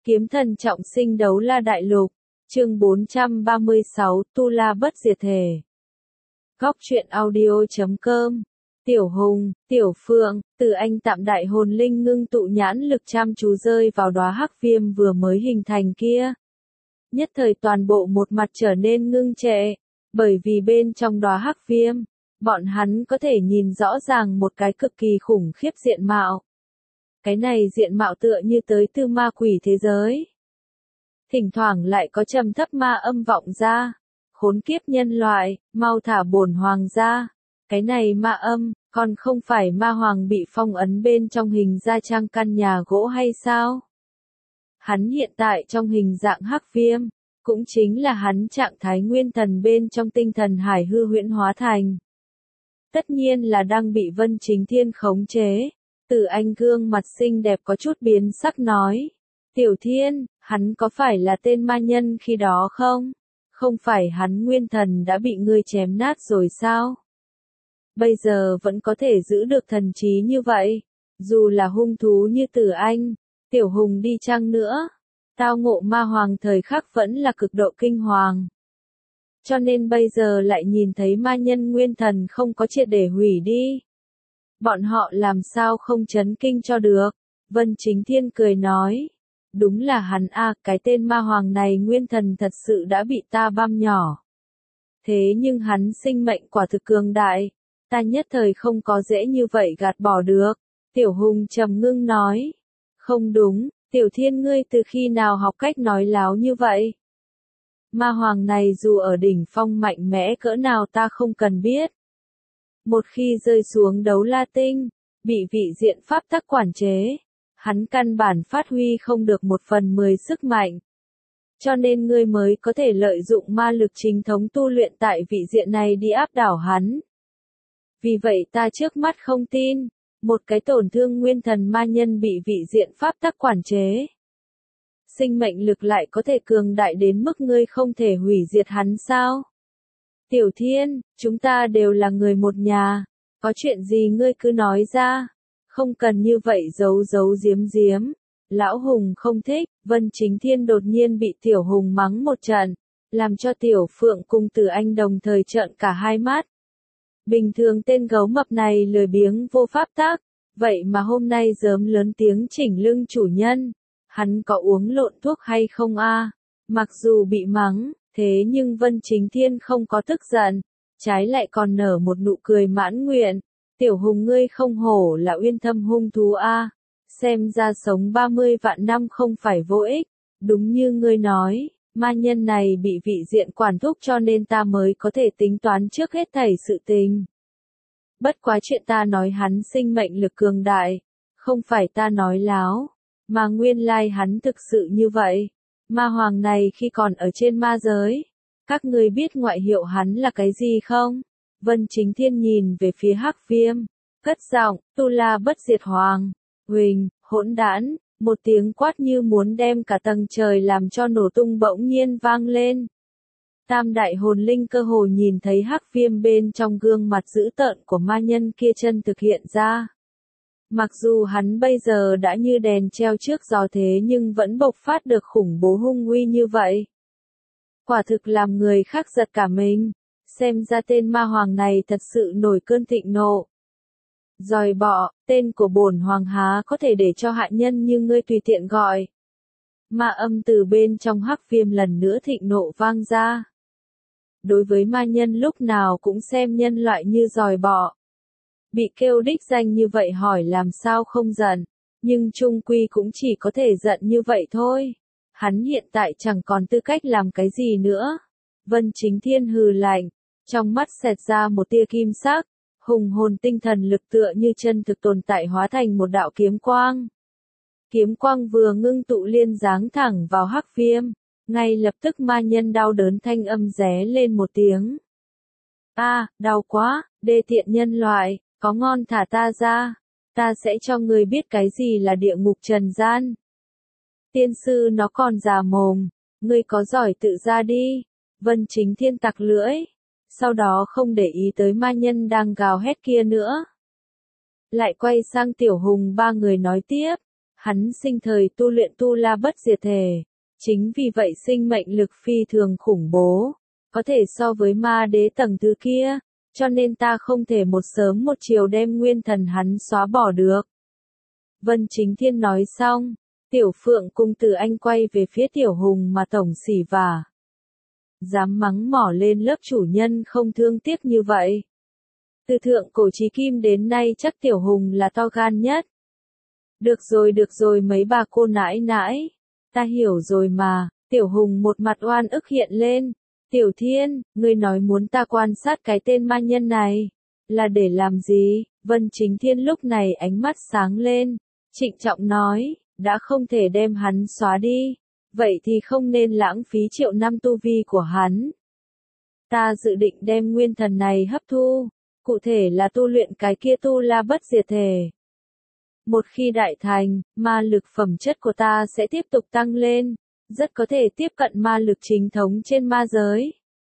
Kiếm thần trọng sinh đấu la đại lục, chương 436, Tu La bất diệt thể. Góc truyện audio.com. Tiểu Hùng, Tiểu Phượng, từ anh tạm đại hồn linh ngưng tụ nhãn lực chăm chú rơi vào đóa hắc viêm vừa mới hình thành kia. Nhất thời toàn bộ một mặt trở nên ngưng trệ, bởi vì bên trong đóa hắc viêm, bọn hắn có thể nhìn rõ ràng một cái cực kỳ khủng khiếp diện mạo. Cái này diện mạo tựa như tới từ ma quỷ thế giới. Thỉnh thoảng lại có trầm thấp ma âm vọng ra. Khốn kiếp nhân loại, mau thả bổn hoàng ra. Cái này ma âm, còn không phải ma hoàng bị phong ấn bên trong hình gia trang căn nhà gỗ hay sao? Hắn hiện tại trong hình dạng hắc viêm, cũng chính là hắn trạng thái nguyên thần bên trong tinh thần hải hư huyễn hóa thành. Tất nhiên là đang bị Vân Chính Thiên khống chế. Từ anh gương mặt xinh đẹp có chút biến sắc nói. Tiểu Thiên, hắn có phải là tên ma nhân khi đó không? Không phải hắn nguyên thần đã bị ngươi chém nát rồi sao? Bây giờ vẫn có thể giữ được thần trí như vậy. Dù là hung thú như Tử Anh, Tiểu Hùng đi chăng nữa. Tao ngộ ma hoàng thời khắc vẫn là cực độ kinh hoàng. Cho nên bây giờ lại nhìn thấy ma nhân nguyên thần không có triệt để hủy đi. Bọn họ làm sao không chấn kinh cho được. Vân Chính Thiên cười nói. Đúng là hắn cái tên ma hoàng này nguyên thần thật sự đã bị ta băm nhỏ. Thế nhưng hắn sinh mệnh quả thực cường đại. Ta nhất thời không có dễ như vậy gạt bỏ được. Tiểu Hùng trầm ngưng nói. Không đúng, Tiểu Thiên ngươi từ khi nào học cách nói láo như vậy? Ma hoàng này dù ở đỉnh phong mạnh mẽ cỡ nào ta không cần biết. Một khi rơi xuống đấu la tinh, bị vị diện pháp tắc quản chế, hắn căn bản phát huy không được 1/10 sức mạnh. Cho nên ngươi mới có thể lợi dụng ma lực chính thống tu luyện tại vị diện này đi áp đảo hắn. Vì vậy ta trước mắt không tin, một cái tổn thương nguyên thần ma nhân bị vị diện pháp tắc quản chế. Sinh mệnh lực lại có thể cường đại đến mức ngươi không thể hủy diệt hắn sao? Tiểu Thiên, chúng ta đều là người một nhà, có chuyện gì ngươi cứ nói ra, không cần như vậy giấu giấu giếm giếm. Lão Hùng không thích, Vân Chính Thiên đột nhiên bị Tiểu Hùng mắng một trận, làm cho Tiểu Phượng cùng Tử Anh đồng thời trợn cả hai mắt. Bình thường tên gấu mập này lười biếng vô pháp tác, vậy mà hôm nay gớm lớn tiếng chỉnh lưng chủ nhân, hắn có uống lộn thuốc hay không a? Mặc dù bị mắng, thế nhưng Vân Chính Thiên không có tức giận, trái lại còn nở một nụ cười mãn nguyện. Tiểu Hùng ngươi không hổ là uyên thâm hung thú a, xem ra sống 30 vạn năm không phải vô ích, đúng như ngươi nói, ma nhân này bị vị diện quản thúc cho nên ta mới có thể tính toán trước hết thảy sự tình. Bất quá chuyện ta nói hắn sinh mệnh lực cường đại, không phải ta nói láo, mà nguyên lai hắn thực sự như vậy. Ma hoàng này khi còn ở trên ma giới, các ngươi biết ngoại hiệu hắn là cái gì không? Vân Chính Thiên nhìn về phía hắc viêm, cất giọng, Tu La bất diệt hoàng. Huỳnh, hỗn đản, một tiếng quát như muốn đem cả tầng trời làm cho nổ tung bỗng nhiên vang lên. Tam đại hồn linh cơ hồ nhìn thấy hắc viêm bên trong gương mặt dữ tợn của ma nhân kia chân thực hiện ra. Mặc dù hắn bây giờ đã như đèn treo trước gió thế nhưng vẫn bộc phát được khủng bố hung uy như vậy. Quả thực làm người khác giật cả mình, xem ra tên ma hoàng này thật sự nổi cơn thịnh nộ. Giòi bọ, tên của bổn hoàng há có thể để cho hạ nhân như ngươi tùy tiện gọi. Ma âm từ bên trong hắc viêm lần nữa thịnh nộ vang ra. Đối với ma nhân lúc nào cũng xem nhân loại như giòi bọ. Bị kêu đích danh như vậy hỏi làm sao không giận, nhưng chung quy cũng chỉ có thể giận như vậy thôi. Hắn hiện tại chẳng còn tư cách làm cái gì nữa. Vân Chính Thiên hừ lạnh, trong mắt xẹt ra một tia kim sắc, hùng hồn tinh thần lực tựa như chân thực tồn tại hóa thành một đạo kiếm quang. Kiếm quang vừa ngưng tụ liên giáng thẳng vào hắc viêm, ngay lập tức ma nhân đau đớn thanh âm ré lên một tiếng. Đau quá, đê tiện nhân loại, có ngon thả ta ra, ta sẽ cho người biết cái gì là địa ngục trần gian. Tiên sư nó còn già mồm, ngươi có giỏi tự ra đi. Vân Chính Thiên tặc lưỡi, sau đó không để ý tới ma nhân đang gào hét kia nữa. Lại quay sang Tiểu Hùng ba người nói tiếp, Hắn sinh thời tu luyện tu la bất diệt thể. Chính vì vậy sinh mệnh lực phi thường khủng bố. Có thể so với ma đế tầng thứ kia. Cho nên ta không thể một sớm một chiều đem nguyên thần hắn xóa bỏ được. Vân Chính Thiên nói xong. Tiểu Phượng cung Từ Anh quay về phía Tiểu Hùng mà tổng xỉ vả. Dám mắng mỏ lên lớp chủ nhân không thương tiếc như vậy. Từ thượng cổ chí kim đến nay chắc Tiểu Hùng là to gan nhất. Được rồi mấy bà cô nãi nãi. Ta hiểu rồi mà. Tiểu Hùng một mặt oan ức hiện lên. Tiểu Thiên, ngươi nói muốn ta quan sát cái tên ma nhân này. Là để làm gì? Vân Chính Thiên lúc này ánh mắt sáng lên. Trịnh trọng nói, đã không thể đem hắn xóa đi. Vậy thì không nên lãng phí triệu năm tu vi của hắn. Ta dự định đem nguyên thần này hấp thu. Cụ thể là tu luyện cái kia tu la bất diệt thể. Một khi đại thành, ma lực phẩm chất của ta sẽ tiếp tục tăng lên. Rất có thể tiếp cận ma lực chính thống trên ma giới.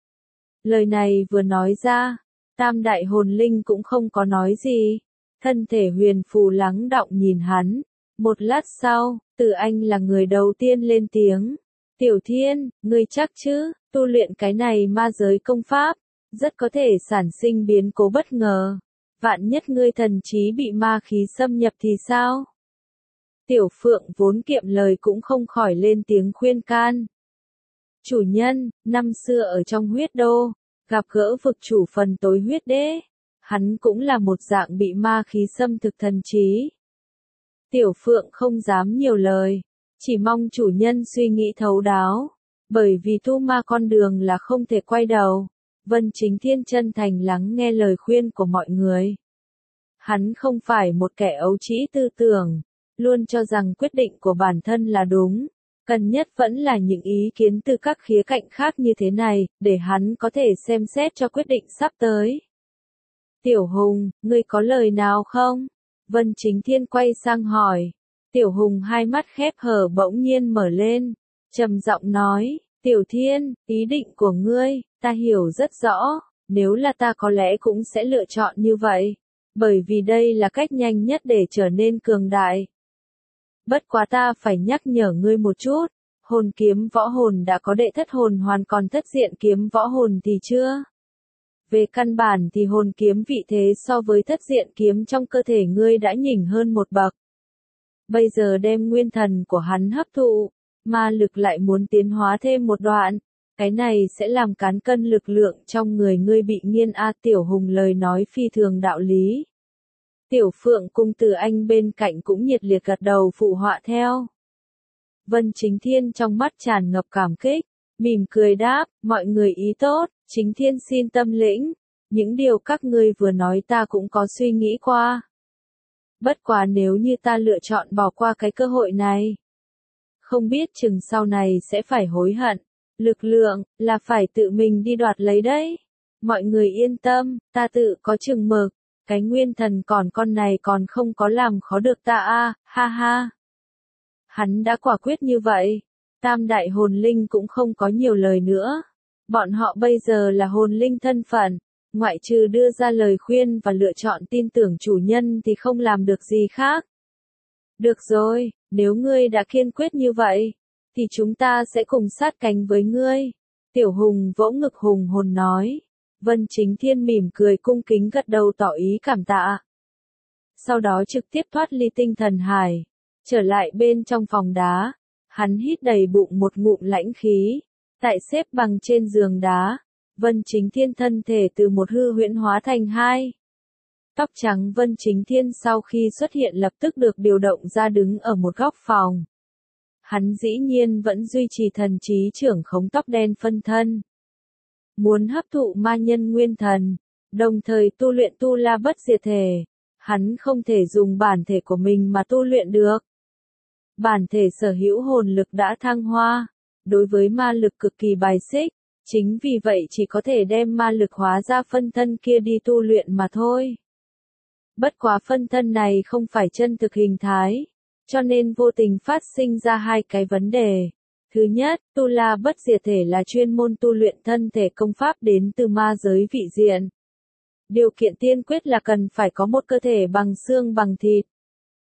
Lời này vừa nói ra, tam đại hồn linh cũng không có nói gì. Thân thể huyền phù lắng đọng nhìn hắn. Một lát sau, Từ Anh là người đầu tiên lên tiếng. Tiểu Thiên, ngươi chắc chứ, tu luyện cái này ma giới công pháp, rất có thể sản sinh biến cố bất ngờ. Vạn nhất ngươi thần trí bị ma khí xâm nhập thì sao? Tiểu Phượng vốn kiệm lời cũng không khỏi lên tiếng khuyên can. Chủ nhân, năm xưa ở trong huyết đô, gặp gỡ vực chủ phần tối huyết đế. Hắn cũng là một dạng bị ma khí xâm thực thần trí. Tiểu Phượng không dám nhiều lời, chỉ mong chủ nhân suy nghĩ thấu đáo. Bởi vì tu ma con đường là không thể quay đầu. Vân Chính Thiên chân thành lắng nghe lời khuyên của mọi người. Hắn không phải một kẻ ấu trĩ tư tưởng, luôn cho rằng quyết định của bản thân là đúng. Cần nhất vẫn là những ý kiến từ các khía cạnh khác như thế này, để hắn có thể xem xét cho quyết định sắp tới. Tiểu Hùng, ngươi có lời nào không? Vân Chính Thiên quay sang hỏi. Tiểu Hùng hai mắt khép hờ bỗng nhiên mở lên, trầm giọng nói, Tiểu Thiên, ý định của ngươi, ta hiểu rất rõ, nếu là ta có lẽ cũng sẽ lựa chọn như vậy, bởi vì đây là cách nhanh nhất để trở nên cường đại. Bất quá ta phải nhắc nhở ngươi một chút, hồn kiếm võ hồn đã có đệ thất hồn hoàn còn thất diện kiếm võ hồn thì chưa? Về căn bản thì hồn kiếm vị thế so với thất diện kiếm trong cơ thể ngươi đã nhỉnh hơn một bậc. Bây giờ đem nguyên thần của hắn hấp thụ, ma lực lại muốn tiến hóa thêm một đoạn, cái này sẽ làm cán cân lực lượng trong người ngươi bị nghiêng. Tiểu Hùng lời nói phi thường đạo lý. Tiểu Phượng cung Từ Anh bên cạnh cũng nhiệt liệt gật đầu phụ họa theo. Vân Chính Thiên trong mắt tràn ngập cảm kích, mỉm cười đáp, mọi người ý tốt, Chính Thiên xin tâm lĩnh, những điều các ngươi vừa nói ta cũng có suy nghĩ qua. Bất quá nếu như ta lựa chọn bỏ qua cái cơ hội này, không biết chừng sau này sẽ phải hối hận, lực lượng, là phải tự mình đi đoạt lấy đấy. Mọi người yên tâm, ta tự có chừng mực, cái nguyên thần còn con này còn không có làm khó được ta ha ha. Hắn đã quả quyết như vậy, tam đại hồn linh cũng không có nhiều lời nữa. Bọn họ bây giờ là hồn linh thân phận, ngoại trừ đưa ra lời khuyên và lựa chọn tin tưởng chủ nhân thì không làm được gì khác. Được rồi, nếu ngươi đã kiên quyết như vậy, thì chúng ta sẽ cùng sát cánh với ngươi. Tiểu Hùng vỗ ngực hùng hồn nói. Vân Chính Thiên mỉm cười cung kính gật đầu tỏ ý cảm tạ. Sau đó trực tiếp thoát ly tinh thần hải, trở lại bên trong phòng đá. Hắn hít đầy bụng một ngụm lãnh khí. Tại xếp bằng trên giường đá, Vân Chính Thiên thân thể từ một hư huyễn hóa thành hai. Tóc trắng Vân Chính Thiên sau khi xuất hiện lập tức được điều động ra đứng ở một góc phòng. Hắn dĩ nhiên vẫn duy trì thần trí trưởng khống tóc đen phân thân. Muốn hấp thụ ma nhân nguyên thần, đồng thời tu luyện tu la bất diệt thể, hắn không thể dùng bản thể của mình mà tu luyện được. Bản thể sở hữu hồn lực đã thăng hoa, đối với ma lực cực kỳ bài xích, chính vì vậy chỉ có thể đem ma lực hóa ra phân thân kia đi tu luyện mà thôi. Bất quá phân thân này không phải chân thực hình thái, cho nên vô tình phát sinh ra hai cái vấn đề. Thứ nhất, tu la bất diệt thể là chuyên môn tu luyện thân thể công pháp đến từ ma giới vị diện. Điều kiện tiên quyết là cần phải có một cơ thể bằng xương bằng thịt.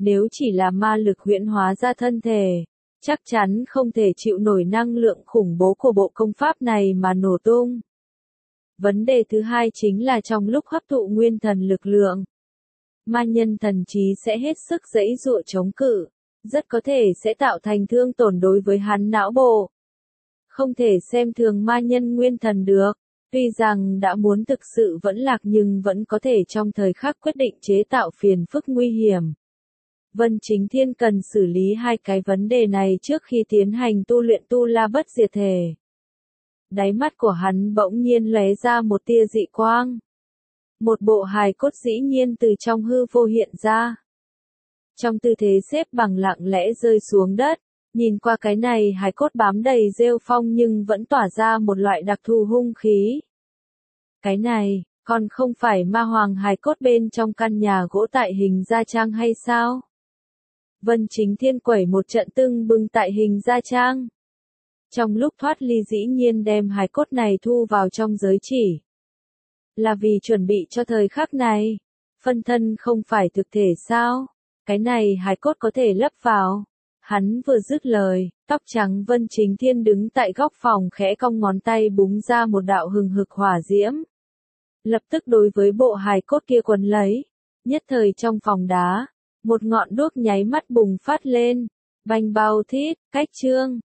Nếu chỉ là ma lực huyễn hóa ra thân thể, chắc chắn không thể chịu nổi năng lượng khủng bố của bộ công pháp này mà nổ tung. Vấn đề thứ hai chính là trong lúc hấp thụ nguyên thần lực lượng, ma nhân thần trí sẽ hết sức giãy giụa chống cự, rất có thể sẽ tạo thành thương tổn đối với hắn não bộ. Không thể xem thường ma nhân nguyên thần được, tuy rằng đã muốn thực sự vẫn lạc nhưng vẫn có thể trong thời khắc quyết định chế tạo phiền phức nguy hiểm. Vân Chính Thiên cần xử lý hai cái vấn đề này trước khi tiến hành tu luyện Tu La Bất Diệt Thể. Đáy mắt của hắn bỗng nhiên lóe ra một tia dị quang. Một bộ hài cốt dĩ nhiên từ trong hư vô hiện ra. Trong tư thế xếp bằng lặng lẽ rơi xuống đất, nhìn qua cái này hài cốt bám đầy rêu phong nhưng vẫn tỏa ra một loại đặc thù hung khí. Cái này, còn không phải ma hoàng hài cốt bên trong căn nhà gỗ tại Hình Gia Trang hay sao? Vân Chính Thiên quẩy một trận tưng bừng tại Hình Gia Trang. Trong lúc thoát ly dĩ nhiên đem hài cốt này thu vào trong giới chỉ. Là vì chuẩn bị cho thời khắc này. Phân thân không phải thực thể sao? Cái này hài cốt có thể lấp vào. Hắn vừa dứt lời, tóc trắng Vân Chính Thiên đứng tại góc phòng khẽ cong ngón tay búng ra một đạo hừng hực hỏa diễm. Lập tức đối với bộ hài cốt kia quấn lấy. Nhất thời trong phòng đá, một ngọn đuốc nháy mắt bùng phát lên. Bành bao thít, cách chương.